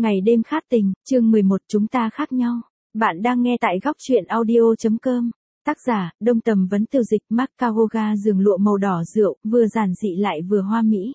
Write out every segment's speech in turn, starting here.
Ngày đêm khát tình, chương 11 chúng ta khác nhau. Bạn đang nghe tại góc truyện audio.com. Tác giả, Đông Tầm Vấn Từ Dịch, Macahoga giường lụa màu đỏ rượu, vừa giản dị lại vừa hoa mỹ.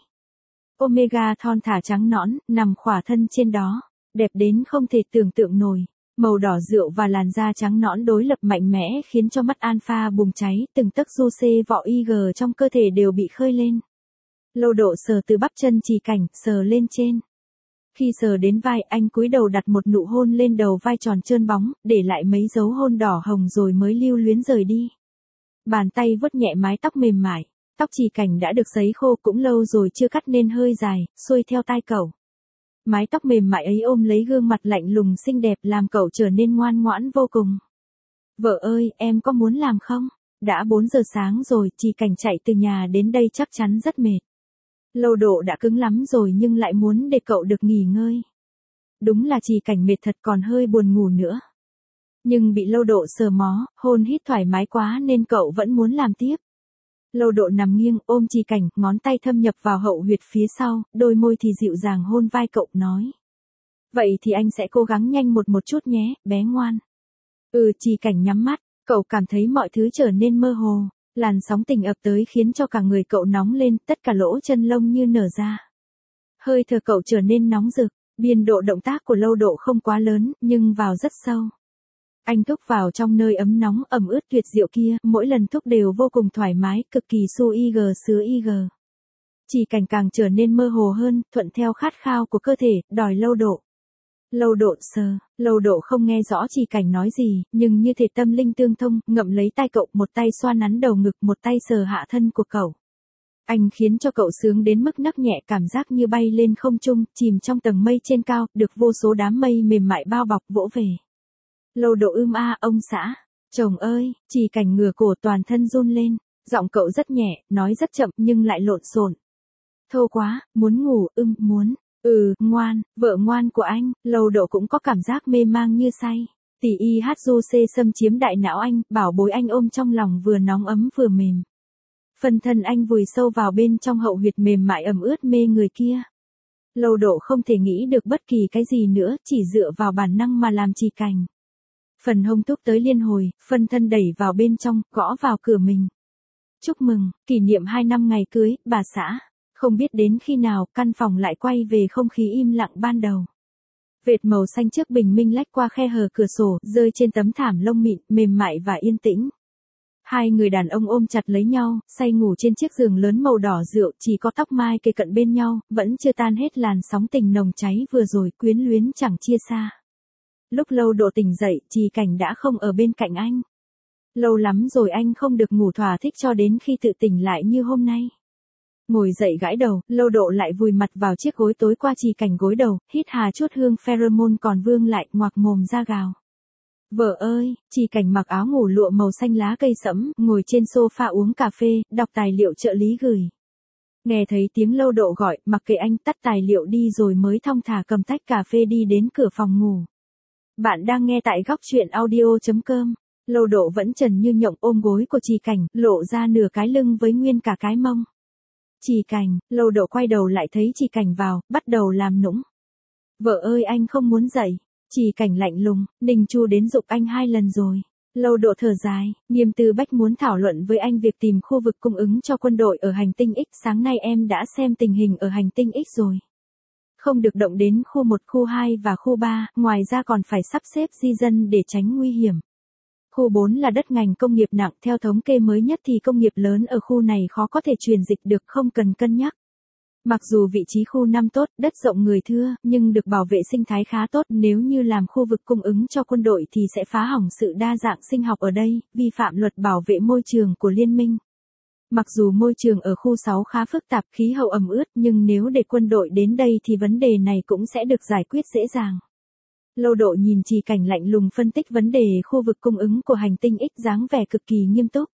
Omega thon thả trắng nõn, nằm khỏa thân trên đó, đẹp đến không thể tưởng tượng nổi. Màu đỏ rượu và làn da trắng nõn đối lập mạnh mẽ khiến cho mắt alpha bùng cháy, từng tấc juice vỏ IG trong cơ thể đều bị khơi lên. Lâu Độ sờ từ bắp chân Trì Cảnh, sờ lên trên. Khi sờ đến vai, anh cúi đầu đặt một nụ hôn lên đầu vai tròn trơn bóng, để lại mấy dấu hôn đỏ hồng rồi mới lưu luyến rời đi. Bàn tay vuốt nhẹ mái tóc mềm mại, tóc Trì Cảnh đã được sấy khô cũng lâu rồi chưa cắt nên hơi dài, xuôi theo tai cậu. Mái tóc mềm mại ấy ôm lấy gương mặt lạnh lùng xinh đẹp làm cậu trở nên ngoan ngoãn vô cùng. Vợ ơi, em có muốn làm không? Đã 4 giờ sáng rồi, Trì Cảnh chạy từ nhà đến đây chắc chắn rất mệt. Lâu Độ đã cứng lắm rồi nhưng lại muốn để cậu được nghỉ ngơi. Đúng là Trì Cảnh mệt thật còn hơi buồn ngủ nữa. Nhưng bị Lâu Độ sờ mó, hôn hít thoải mái quá nên cậu vẫn muốn làm tiếp. Lâu Độ nằm nghiêng ôm Trì Cảnh, ngón tay thâm nhập vào hậu huyệt phía sau, đôi môi thì dịu dàng hôn vai cậu nói. Vậy thì anh sẽ cố gắng nhanh một chút nhé, bé ngoan. Trì Cảnh nhắm mắt, cậu cảm thấy mọi thứ trở nên mơ hồ. Làn sóng tình ập tới khiến cho cả người cậu nóng lên, tất cả lỗ chân lông như nở ra. Hơi thở cậu trở nên nóng rực, biên độ động tác của Lâu Độ không quá lớn, nhưng vào rất sâu. Anh thúc vào trong nơi ấm nóng ẩm ướt tuyệt diệu kia, mỗi lần thúc đều vô cùng thoải mái, cực kỳ su IG sứa IG. Trì Cảnh càng trở nên mơ hồ hơn, thuận theo khát khao của cơ thể, đòi Lâu Độ. Lâu Độ sờ, Lâu Độ không nghe rõ Trì Cảnh nói gì, nhưng như thể tâm linh tương thông, ngậm lấy tay cậu, một tay xoa nắn đầu ngực, một tay sờ hạ thân của cậu. Anh khiến cho cậu sướng đến mức nấc nhẹ, cảm giác như bay lên không trung, chìm trong tầng mây trên cao, được vô số đám mây mềm mại bao bọc vỗ về. Lâu Độ ông xã, chồng ơi, Trì Cảnh ngửa cổ toàn thân run lên, giọng cậu rất nhẹ, nói rất chậm nhưng lại lộn xộn. Thô quá, muốn ngủ, muốn. Ngoan, vợ ngoan của anh. Lâu Độ cũng có cảm giác mê mang như say. Tỷ IHJC xâm chiếm đại não anh, bảo bối anh ôm trong lòng vừa nóng ấm vừa mềm. Phần thân anh vùi sâu vào bên trong hậu huyệt mềm mại ẩm ướt mê người kia. Lâu Độ không thể nghĩ được bất kỳ cái gì nữa, chỉ dựa vào bản năng mà làm Trì Cảnh. Phần hông thúc tới liên hồi, phân thân đẩy vào bên trong, gõ vào cửa mình. Chúc mừng, kỷ niệm 2 năm ngày cưới, bà xã. Không biết đến khi nào, căn phòng lại quay về không khí im lặng ban đầu. Vệt màu xanh trước bình minh lách qua khe hở cửa sổ, rơi trên tấm thảm lông mịn, mềm mại và yên tĩnh. Hai người đàn ông ôm chặt lấy nhau, say ngủ trên chiếc giường lớn màu đỏ rượu, chỉ có tóc mai kề cận bên nhau, vẫn chưa tan hết làn sóng tình nồng cháy vừa rồi, quyến luyến chẳng chia xa. Lúc Lâu Độ tỉnh dậy, Trì Cảnh đã không ở bên cạnh anh. Lâu lắm rồi anh không được ngủ thỏa thích cho đến khi tự tỉnh lại như hôm nay. Ngồi dậy gãi đầu, Lâu Độ lại vùi mặt vào chiếc gối tối qua Trì Cảnh gối đầu, hít hà chút hương pheromone còn vương lại, ngoạc mồm ra gào. Vợ ơi, Trì Cảnh mặc áo ngủ lụa màu xanh lá cây sẫm, ngồi trên sofa uống cà phê, đọc tài liệu trợ lý gửi. Nghe thấy tiếng Lâu Độ gọi, mặc kệ anh tắt tài liệu đi rồi mới thong thả cầm tách cà phê đi đến cửa phòng ngủ. Bạn đang nghe tại góc truyện audio.com. Lâu Độ vẫn trần như nhộng ôm gối của Trì Cảnh, lộ ra nửa cái lưng với nguyên cả cái mông. Trì Cảnh, Lâu Độ quay đầu lại thấy Trì Cảnh vào, bắt đầu làm nũng. Vợ ơi anh không muốn dậy. Trì Cảnh lạnh lùng, Ninh Chu đến giục anh 2 lần rồi. Lâu Độ thở dài, Nghiêm Tư Bách muốn thảo luận với anh việc tìm khu vực cung ứng cho quân đội ở hành tinh X. Sáng nay em đã xem tình hình ở hành tinh X rồi. Không được động đến khu 1, khu 2 và khu 3, ngoài ra còn phải sắp xếp di dân để tránh nguy hiểm. Khu 4 là đất ngành công nghiệp nặng, theo thống kê mới nhất thì công nghiệp lớn ở khu này khó có thể truyền dịch được, không cần cân nhắc. Mặc dù vị trí khu 5 tốt, đất rộng người thưa, nhưng được bảo vệ sinh thái khá tốt, nếu như làm khu vực cung ứng cho quân đội thì sẽ phá hỏng sự đa dạng sinh học ở đây, vi phạm luật bảo vệ môi trường của liên minh. Mặc dù môi trường ở khu 6 khá phức tạp, khí hậu ẩm ướt, nhưng nếu để quân đội đến đây thì vấn đề này cũng sẽ được giải quyết dễ dàng. Lâu Độ nhìn Trì Cảnh lạnh lùng phân tích vấn đề khu vực cung ứng của hành tinh X, dáng vẻ cực kỳ nghiêm túc.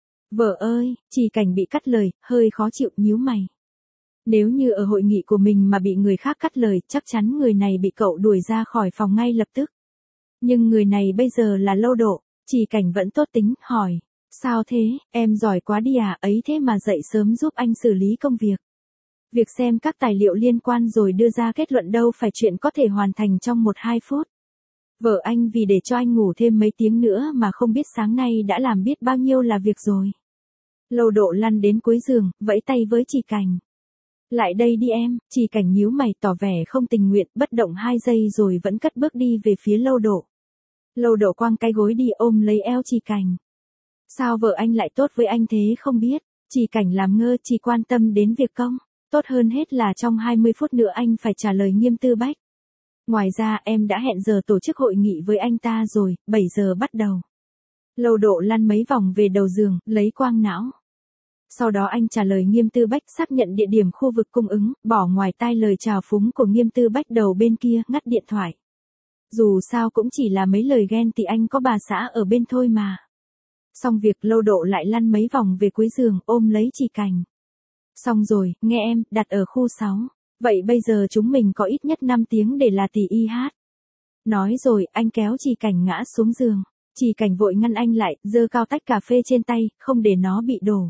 Vợ ơi, Trì Cảnh bị cắt lời, hơi khó chịu, nhíu mày. Nếu như ở hội nghị của mình mà bị người khác cắt lời, chắc chắn người này bị cậu đuổi ra khỏi phòng ngay lập tức. Nhưng người này bây giờ là Lâu Độ. Trì Cảnh vẫn tốt tính, hỏi. Sao thế, em giỏi quá đi à, ấy thế mà dậy sớm giúp anh xử lý công việc. Việc xem các tài liệu liên quan rồi đưa ra kết luận đâu phải chuyện có thể hoàn thành trong 1-2 phút. Vợ anh vì để cho anh ngủ thêm mấy tiếng nữa mà không biết sáng nay đã làm biết bao nhiêu là việc rồi. Lâu Độ lăn đến cuối giường, vẫy tay với chị Cảnh. Lại đây đi em, chị Cảnh nhíu mày tỏ vẻ không tình nguyện, bất động 2 giây rồi vẫn cất bước đi về phía Lâu Độ. Lâu Độ quăng cái gối đi ôm lấy eo chị Cảnh. Sao vợ anh lại tốt với anh thế không biết, chị Cảnh làm ngơ chỉ quan tâm đến việc công, tốt hơn hết là trong 20 phút nữa anh phải trả lời Nghiêm Tư Bách. Ngoài ra em đã hẹn giờ tổ chức hội nghị với anh ta rồi, 7 giờ bắt đầu. Lâu Độ lăn mấy vòng về đầu giường, lấy quang não. Sau đó anh trả lời Nghiêm Tư Bách xác nhận địa điểm khu vực cung ứng, bỏ ngoài tai lời chào phúng của Nghiêm Tư Bách đầu bên kia, ngắt điện thoại. Dù sao cũng chỉ là mấy lời ghen thì anh có bà xã ở bên thôi mà. Xong việc Lâu Độ lại lăn mấy vòng về cuối giường, ôm lấy chị Cảnh. Xong rồi, nghe em, đặt ở khu 6. Vậy bây giờ chúng mình có ít nhất 5 tiếng để là tỷ y hát. Nói rồi, anh kéo chị Cảnh ngã xuống giường. Chị Cảnh vội ngăn anh lại, giơ cao tách cà phê trên tay, không để nó bị đổ.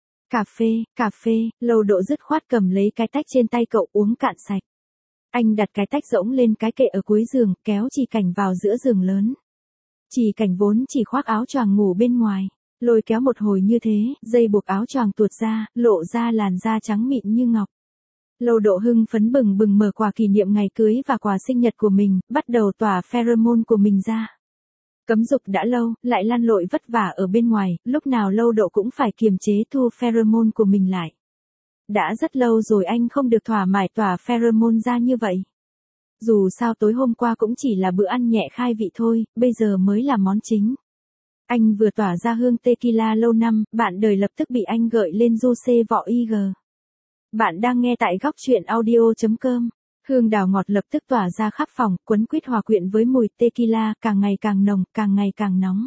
Cà phê, Lâu Độ dứt khoát cầm lấy cái tách trên tay cậu uống cạn sạch. Anh đặt cái tách rỗng lên cái kệ ở cuối giường, kéo chị Cảnh vào giữa giường lớn. Chị Cảnh vốn chỉ khoác áo choàng ngủ bên ngoài, lôi kéo một hồi như thế, dây buộc áo choàng tuột ra, lộ ra làn da trắng mịn như ngọc. Lâu Độ hưng phấn bừng bừng mở quà kỷ niệm ngày cưới và quà sinh nhật của mình, bắt đầu tỏa pheromone của mình ra. Cấm dục đã lâu, lại lăn lội vất vả ở bên ngoài, lúc nào Lâu Độ cũng phải kiềm chế thu pheromone của mình lại. Đã rất lâu rồi anh không được thỏa mãn tỏa pheromone ra như vậy. Dù sao tối hôm qua cũng chỉ là bữa ăn nhẹ khai vị thôi, bây giờ mới là món chính. Anh vừa tỏa ra hương tequila lâu năm, bạn đời lập tức bị anh gợi lên juice vỏ IG. Bạn đang nghe tại góc truyện audio.com. Hương đào ngọt lập tức tỏa ra khắp phòng, quấn quýt hòa quyện với mùi tequila, càng ngày càng nồng, càng ngày càng nóng.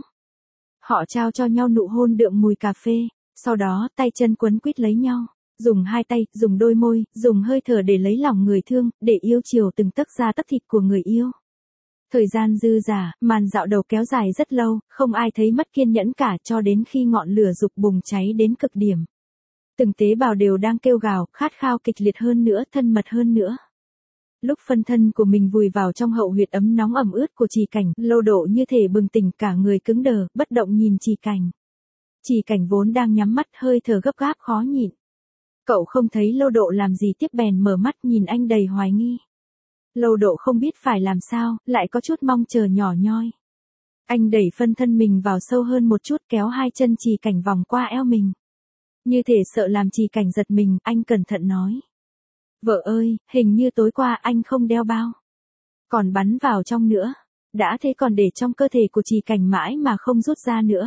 Họ trao cho nhau nụ hôn đượm mùi cà phê, sau đó tay chân quấn quýt lấy nhau. Dùng hai tay, dùng đôi môi, dùng hơi thở để lấy lòng người thương, để yêu chiều từng tấc da tấc thịt của người yêu. Thời gian dư dả, màn dạo đầu kéo dài rất lâu, không ai thấy mất kiên nhẫn cả cho đến khi ngọn lửa dục bùng cháy đến cực điểm. Từng tế bào đều đang kêu gào, khát khao kịch liệt hơn nữa, thân mật hơn nữa. Lúc phân thân của mình vùi vào trong hậu huyệt ấm nóng ẩm ướt của chị Cảnh, Lâu Độ như thể bừng tỉnh cả người cứng đờ, bất động nhìn chị Cảnh. Chị Cảnh vốn đang nhắm mắt hơi thở gấp gáp khó nhịn. Cậu không thấy Lâu Độ làm gì tiếp bèn mở mắt nhìn anh đầy hoài nghi. Lâu Độ không biết phải làm sao, lại có chút mong chờ nhỏ nhoi. Anh đẩy phân thân mình vào sâu hơn một chút kéo hai chân chị Cảnh vòng qua eo mình. Như thể sợ làm chị Cảnh giật mình, anh cẩn thận nói. Vợ ơi, hình như tối qua anh không đeo bao. Còn bắn vào trong nữa. Đã thế còn để trong cơ thể của chị Cảnh mãi mà không rút ra nữa.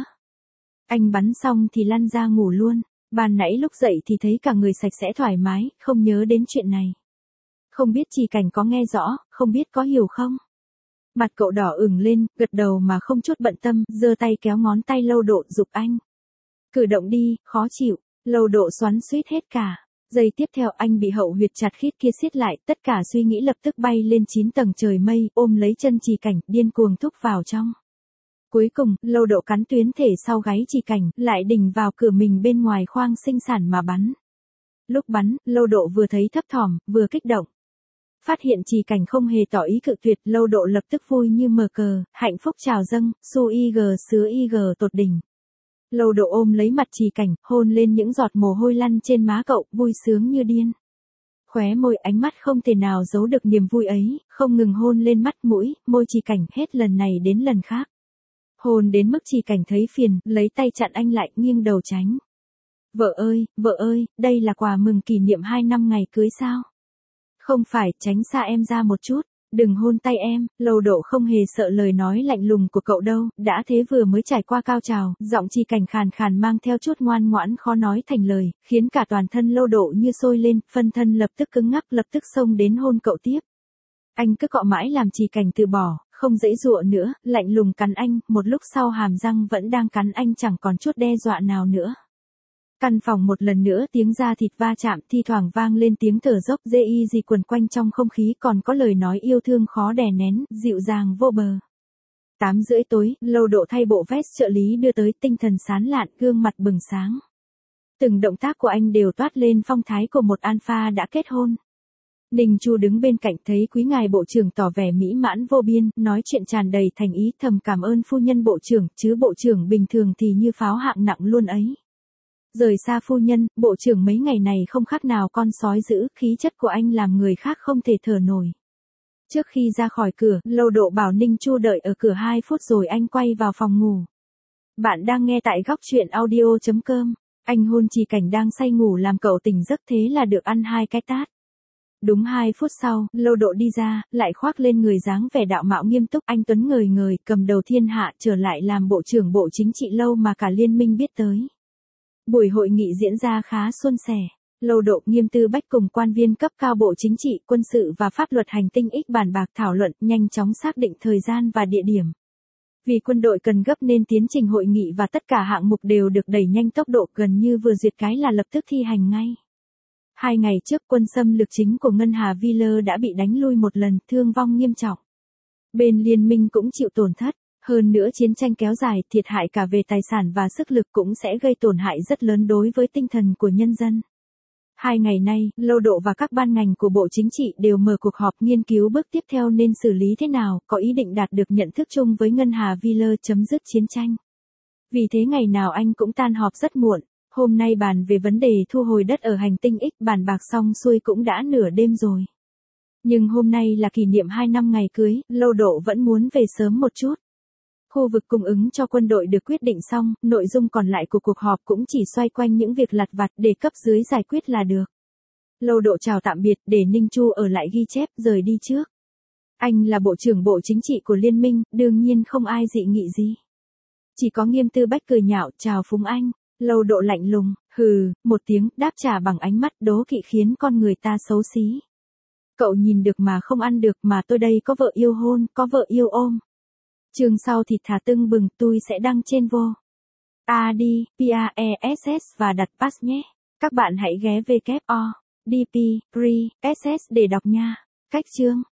Anh bắn xong thì lăn ra ngủ luôn. Ban nãy lúc dậy thì thấy cả người sạch sẽ thoải mái, không nhớ đến chuyện này. Không biết chị Cảnh có nghe rõ, không biết có hiểu không? Mặt cậu đỏ ửng lên, gật đầu mà không chút bận tâm, giơ tay kéo ngón tay Lâu Độ giục anh. Cử động đi, khó chịu, Lâu Độ xoắn xuýt hết cả. Giây tiếp theo anh bị hậu huyệt chặt khít kia siết lại, tất cả suy nghĩ lập tức bay lên 9 tầng trời mây, ôm lấy chân chị Cảnh, điên cuồng thúc vào trong. Cuối cùng, Lâu Độ cắn tuyến thể sau gáy chị Cảnh, lại đỉnh vào cửa mình bên ngoài khoang sinh sản mà bắn. Lúc bắn, Lâu Độ vừa thấy thấp thỏm, vừa kích động. Phát hiện chị Cảnh không hề tỏ ý cự tuyệt, Lâu Độ lập tức vui như mờ cờ, hạnh phúc trào dâng, su IG sứa IG tột đỉnh. Lâu Độ ôm lấy mặt chị Cảnh, hôn lên những giọt mồ hôi lăn trên má cậu, vui sướng như điên. Khóe môi ánh mắt không thể nào giấu được niềm vui ấy, không ngừng hôn lên mắt mũi, môi chị Cảnh hết lần này đến lần khác. Hôn đến mức chị Cảnh thấy phiền, lấy tay chặn anh lại, nghiêng đầu tránh. Vợ ơi, đây là quà mừng kỷ niệm 2 năm ngày cưới sao? Không phải, tránh xa em ra một chút, đừng hôn tay em. Lâu Độ không hề sợ lời nói lạnh lùng của cậu đâu, đã thế vừa mới trải qua cao trào, giọng chị Cảnh khàn khàn mang theo chút ngoan ngoãn khó nói thành lời, khiến cả toàn thân Lâu Độ như sôi lên, phân thân lập tức cứng ngắc, lập tức xông đến hôn cậu tiếp. Anh cứ cọ mãi làm chị Cảnh từ bỏ, không giãy giụa nữa, lạnh lùng cắn anh, một lúc sau hàm răng vẫn đang cắn anh chẳng còn chút đe dọa nào nữa. Căn phòng một lần nữa tiếng da thịt va chạm, thi thoảng vang lên tiếng thở dốc dê y gì quần quanh trong không khí, còn có lời nói yêu thương khó đè nén, dịu dàng vô bờ. 8:30 tối, Lâu Độ thay bộ vest trợ lý đưa tới, tinh thần sáng lạn, gương mặt bừng sáng. Từng động tác của anh đều toát lên phong thái của một alpha đã kết hôn. Ninh Chu đứng bên cạnh thấy quý ngài bộ trưởng tỏ vẻ mỹ mãn vô biên, nói chuyện tràn đầy thành ý, thầm cảm ơn phu nhân bộ trưởng, chứ bộ trưởng bình thường thì như pháo hạng nặng luôn ấy. Rời xa phu nhân, bộ trưởng mấy ngày này không khác nào con sói dữ, khí chất của anh làm người khác không thể thở nổi. Trước khi ra khỏi cửa, Lâu Độ bảo Ninh Chu đợi ở cửa 2 phút rồi anh quay vào phòng ngủ. Bạn đang nghe tại góc truyện audio.com. Anh hôn Trì Cảnh đang say ngủ làm cậu tỉnh giấc, thế là được ăn 2 cái tát. Đúng 2 phút sau, Lâu Độ đi ra, lại khoác lên người dáng vẻ đạo mạo nghiêm túc, anh tuấn ngời ngời, cầm đầu thiên hạ, trở lại làm bộ trưởng Bộ Chính trị lâu mà cả liên minh biết tới. Buổi hội nghị diễn ra khá suôn sẻ. Lâu Độ, Nghiêm Tư Bách cùng quan viên cấp cao Bộ Chính trị, Quân sự và Pháp luật hành tinh X bàn bạc thảo luận, nhanh chóng xác định thời gian và địa điểm. Vì quân đội cần gấp nên tiến trình hội nghị và tất cả hạng mục đều được đẩy nhanh tốc độ, gần như vừa duyệt cái là lập tức thi hành ngay. 2 ngày trước, quân xâm lược chính của Ngân Hà Wheeler đã bị đánh lui một lần, thương vong nghiêm trọng. Bên liên minh cũng chịu tổn thất, hơn nữa chiến tranh kéo dài, thiệt hại cả về tài sản và sức lực cũng sẽ gây tổn hại rất lớn đối với tinh thần của nhân dân. 2 ngày nay, Lâu Độ và các ban ngành của Bộ Chính trị đều mở cuộc họp nghiên cứu bước tiếp theo nên xử lý thế nào, có ý định đạt được nhận thức chung với Ngân Hà Wheeler chấm dứt chiến tranh. Vì thế ngày nào anh cũng tan họp rất muộn. Hôm nay bàn về vấn đề thu hồi đất ở hành tinh X, bàn bạc xong xuôi cũng đã nửa đêm rồi. Nhưng hôm nay là kỷ niệm 2 năm ngày cưới, Lâu Độ vẫn muốn về sớm một chút. Khu vực cung ứng cho quân đội được quyết định xong, nội dung còn lại của cuộc họp cũng chỉ xoay quanh những việc lặt vặt để cấp dưới giải quyết là được. Lâu Độ chào tạm biệt để Ninh Chu ở lại ghi chép, rời đi trước. Anh là bộ trưởng Bộ Chính trị của liên minh, đương nhiên không ai dị nghị gì. Chỉ có Nghiêm Tư Bách cười nhạo chào phúng anh. Lâu Độ lạnh lùng, hừ, một tiếng, đáp trả bằng ánh mắt đố kỵ khiến con người ta xấu xí. Cậu nhìn được mà không ăn được, mà tôi đây có vợ yêu hôn, có vợ yêu ôm. Chương sau thịt thà tưng bừng, tôi sẽ đăng trên vô. AD, PAESS và đặt pass nhé. Các bạn hãy ghé WO, DP, RE, SS để đọc nha. Cách chương.